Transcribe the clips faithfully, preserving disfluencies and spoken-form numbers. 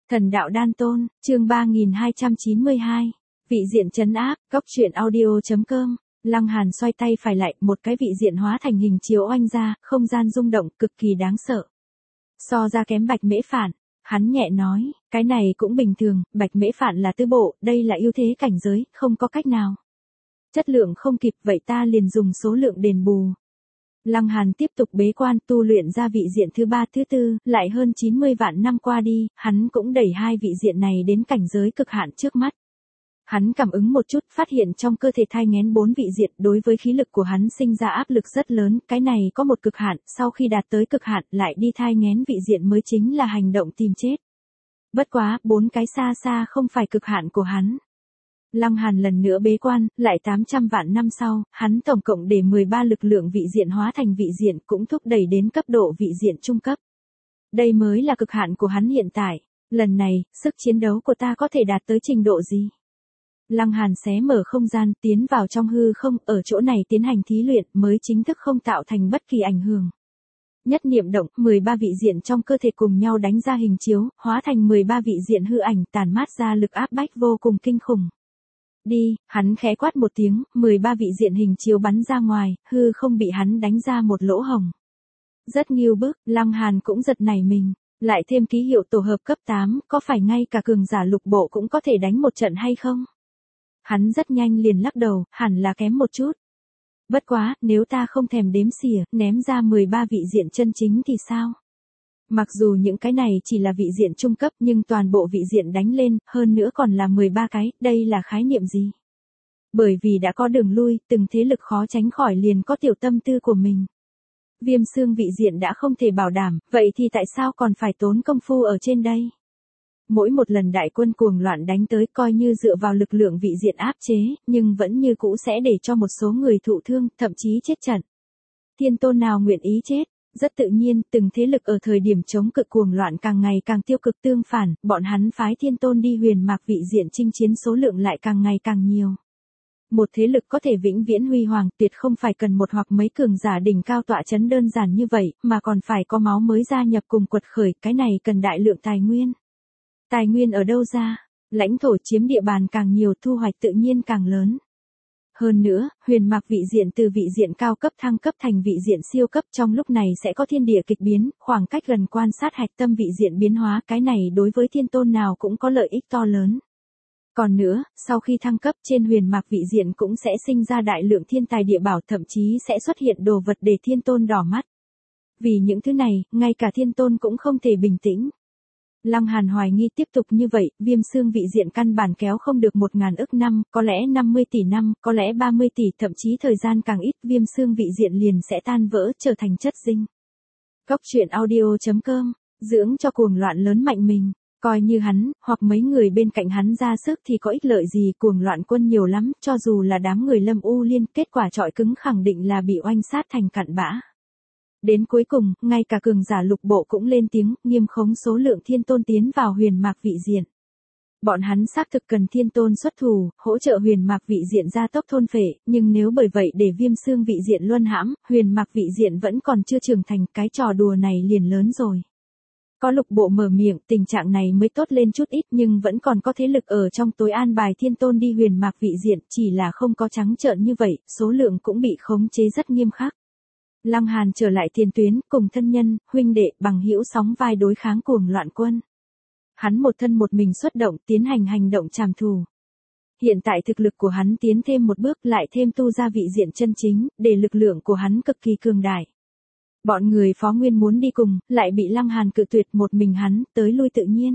Thần đạo đan tôn, chương ba nghìn hai trăm chín mươi hai. Vị diện trấn áp, góc truyện audio chấm com. Lăng Hàn xoay tay phải lại, một cái vị diện hóa thành hình chiếu oanh ra, không gian rung động, cực kỳ đáng sợ. So ra kém Bạch Mễ Phạn, hắn nhẹ nói, cái này cũng bình thường, Bạch Mễ Phạn là tứ bộ, đây là ưu thế cảnh giới, không có cách nào. Chất lượng không kịp, vậy ta liền dùng số lượng đền bù. Lăng Hàn tiếp tục bế quan tu luyện ra vị diện thứ ba thứ tư, lại hơn chín mươi vạn năm qua đi, hắn cũng đẩy hai vị diện này đến cảnh giới cực hạn trước mắt. Hắn cảm ứng một chút, phát hiện trong cơ thể thai nghén bốn vị diện, đối với khí lực của hắn sinh ra áp lực rất lớn, cái này có một cực hạn, sau khi đạt tới cực hạn lại đi thai nghén vị diện mới chính là hành động tìm chết. Bất quá, bốn cái xa xa không phải cực hạn của hắn. Lăng Hàn lần nữa bế quan, lại tám trăm vạn năm sau, hắn tổng cộng để mười ba lực lượng vị diện hóa thành vị diện cũng thúc đẩy đến cấp độ vị diện trung cấp. Đây mới là cực hạn của hắn hiện tại. Lần này, sức chiến đấu của ta có thể đạt tới trình độ gì? Lăng Hàn xé mở không gian, tiến vào trong hư không, ở chỗ này tiến hành thí luyện mới chính thức không tạo thành bất kỳ ảnh hưởng. Nhất niệm động, mười ba vị diện trong cơ thể cùng nhau đánh ra hình chiếu, hóa thành mười ba vị diện hư ảnh, tàn mát ra lực áp bách vô cùng kinh khủng. Đi, hắn khẽ quát một tiếng, mười ba vị diện hình chiếu bắn ra ngoài, hư không bị hắn đánh ra một lỗ hồng. Rất nghiêu bức, Lăng Hàn cũng giật nảy mình, lại thêm ký hiệu tổ hợp cấp tám, có phải ngay cả cường giả lục bộ cũng có thể đánh một trận hay không? Hắn rất nhanh liền lắc đầu, hẳn là kém một chút. Bất quá, nếu ta không thèm đếm xỉa, ném ra mười ba vị diện chân chính thì sao? Mặc dù những cái này chỉ là vị diện trung cấp nhưng toàn bộ vị diện đánh lên, hơn nữa còn là mười ba cái, đây là khái niệm gì? Bởi vì đã có đường lui, từng thế lực khó tránh khỏi liền có tiểu tâm tư của mình. Viêm xương vị diện đã không thể bảo đảm, vậy thì tại sao còn phải tốn công phu ở trên đây? Mỗi một lần đại quân cuồng loạn đánh tới coi như dựa vào lực lượng vị diện áp chế, nhưng vẫn như cũ sẽ để cho một số người thụ thương, thậm chí chết trận. Thiên tôn nào nguyện ý chết? Rất tự nhiên, từng thế lực ở thời điểm chống cự cuồng loạn càng ngày càng tiêu cực tương phản, bọn hắn phái thiên tôn đi huyền mạc vị diện chinh chiến số lượng lại càng ngày càng nhiều. Một thế lực có thể vĩnh viễn huy hoàng tuyệt không phải cần một hoặc mấy cường giả đỉnh cao tọa chấn đơn giản như vậy, mà còn phải có máu mới gia nhập cùng quật khởi, cái này cần đại lượng tài nguyên. Tài nguyên ở đâu ra? Lãnh thổ chiếm địa bàn càng nhiều thu hoạch tự nhiên càng lớn. Hơn nữa, huyền mạc vị diện từ vị diện cao cấp thăng cấp thành vị diện siêu cấp trong lúc này sẽ có thiên địa kịch biến, khoảng cách gần quan sát hạch tâm vị diện biến hóa, cái này đối với thiên tôn nào cũng có lợi ích to lớn. Còn nữa, sau khi thăng cấp trên huyền mạc vị diện cũng sẽ sinh ra đại lượng thiên tài địa bảo, thậm chí sẽ xuất hiện đồ vật để thiên tôn đỏ mắt. Vì những thứ này, ngay cả thiên tôn cũng không thể bình tĩnh. Lăng Hàn hoài nghi tiếp tục như vậy, viêm xương vị diện căn bản kéo không được một ngàn ức năm, có lẽ năm mươi tỷ năm, có lẽ ba mươi tỷ, thậm chí thời gian càng ít, viêm xương vị diện liền sẽ tan vỡ trở thành chất dinh. Góc truyện audio chấm com, dưỡng cho cuồng loạn lớn mạnh mình, coi như hắn, hoặc mấy người bên cạnh hắn ra sức thì có ích lợi gì, cuồng loạn quân nhiều lắm, cho dù là đám người Lâm U Liên, kết quả trọi cứng khẳng định là bị oanh sát thành cặn bã. Đến cuối cùng, ngay cả cường giả lục bộ cũng lên tiếng, nghiêm khống số lượng thiên tôn tiến vào huyền mạc vị diện. Bọn hắn xác thực cần thiên tôn xuất thủ, hỗ trợ huyền mạc vị diện gia tốc thôn phệ, nhưng nếu bởi vậy để viêm xương vị diện luân hãm, huyền mạc vị diện vẫn còn chưa trưởng thành, cái trò đùa này liền lớn rồi. Có lục bộ mở miệng, tình trạng này mới tốt lên chút ít nhưng vẫn còn có thế lực ở trong tối an bài thiên tôn đi huyền mạc vị diện, chỉ là không có trắng trợn như vậy, số lượng cũng bị khống chế rất nghiêm khắc. Lăng Hàn trở lại tiền tuyến, cùng thân nhân, huynh đệ, bằng hữu sóng vai đối kháng cuồng loạn quân. Hắn một thân một mình xuất động, tiến hành hành động trảm thù. Hiện tại thực lực của hắn tiến thêm một bước, lại thêm tu ra vị diện chân chính, để lực lượng của hắn cực kỳ cường đại. Bọn người Phó Nguyên muốn đi cùng, lại bị Lăng Hàn cự tuyệt, một mình hắn, tới lui tự nhiên.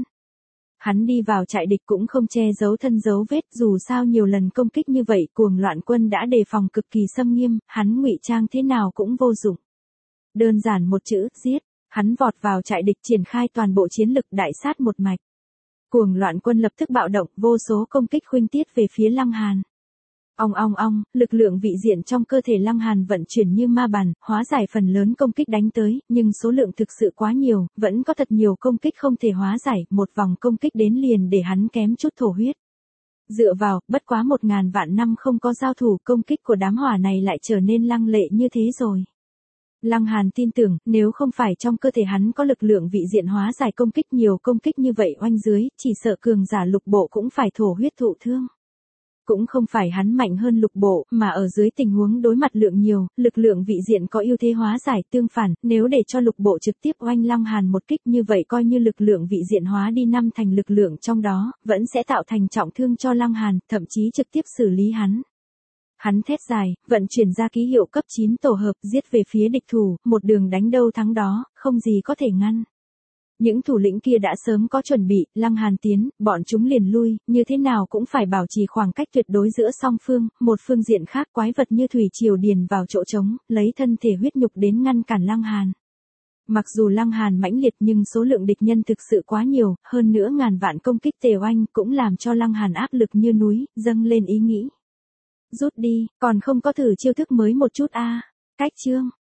Hắn đi vào trại địch cũng không che giấu thân dấu vết, dù sao nhiều lần công kích như vậy, cuồng loạn quân đã đề phòng cực kỳ xâm nghiêm, hắn ngụy trang thế nào cũng vô dụng. Đơn giản một chữ, giết, hắn vọt vào trại địch triển khai toàn bộ chiến lực đại sát một mạch. Cuồng loạn quân lập tức bạo động, vô số công kích khuynh tiết về phía Lăng Hàn. Ong ong ong, lực lượng vị diện trong cơ thể Lăng Hàn vận chuyển như ma bàn, hóa giải phần lớn công kích đánh tới, nhưng số lượng thực sự quá nhiều, vẫn có thật nhiều công kích không thể hóa giải, một vòng công kích đến liền để hắn kém chút thổ huyết. Dựa vào, bất quá một ngàn vạn năm không có giao thủ, công kích của đám hỏa này lại trở nên lăng lệ như thế rồi. Lăng Hàn tin tưởng, nếu không phải trong cơ thể hắn có lực lượng vị diện hóa giải công kích nhiều công kích như vậy oanh dưới, chỉ sợ cường giả lục bộ cũng phải thổ huyết thụ thương. Cũng không phải hắn mạnh hơn lục bộ, mà ở dưới tình huống đối mặt lượng nhiều, lực lượng vị diện có ưu thế hóa giải tương phản, nếu để cho lục bộ trực tiếp oanh Lăng Hàn một kích như vậy coi như lực lượng vị diện hóa đi năm thành lực lượng trong đó, vẫn sẽ tạo thành trọng thương cho Lăng Hàn, thậm chí trực tiếp xử lý hắn. Hắn thét dài, vận chuyển ra ký hiệu cấp chín tổ hợp, giết về phía địch thủ, một đường đánh đâu thắng đó, không gì có thể ngăn. Những thủ lĩnh kia đã sớm có chuẩn bị, Lăng Hàn tiến, bọn chúng liền lui, như thế nào cũng phải bảo trì khoảng cách tuyệt đối giữa song phương, một phương diện khác quái vật như thủy triều điền vào chỗ trống, lấy thân thể huyết nhục đến ngăn cản Lăng Hàn. Mặc dù Lăng Hàn mãnh liệt nhưng số lượng địch nhân thực sự quá nhiều, hơn nữa ngàn vạn công kích tề oanh cũng làm cho Lăng Hàn áp lực như núi, dâng lên ý nghĩ. Rút đi, còn không có thử chiêu thức mới một chút a. À. Cách chương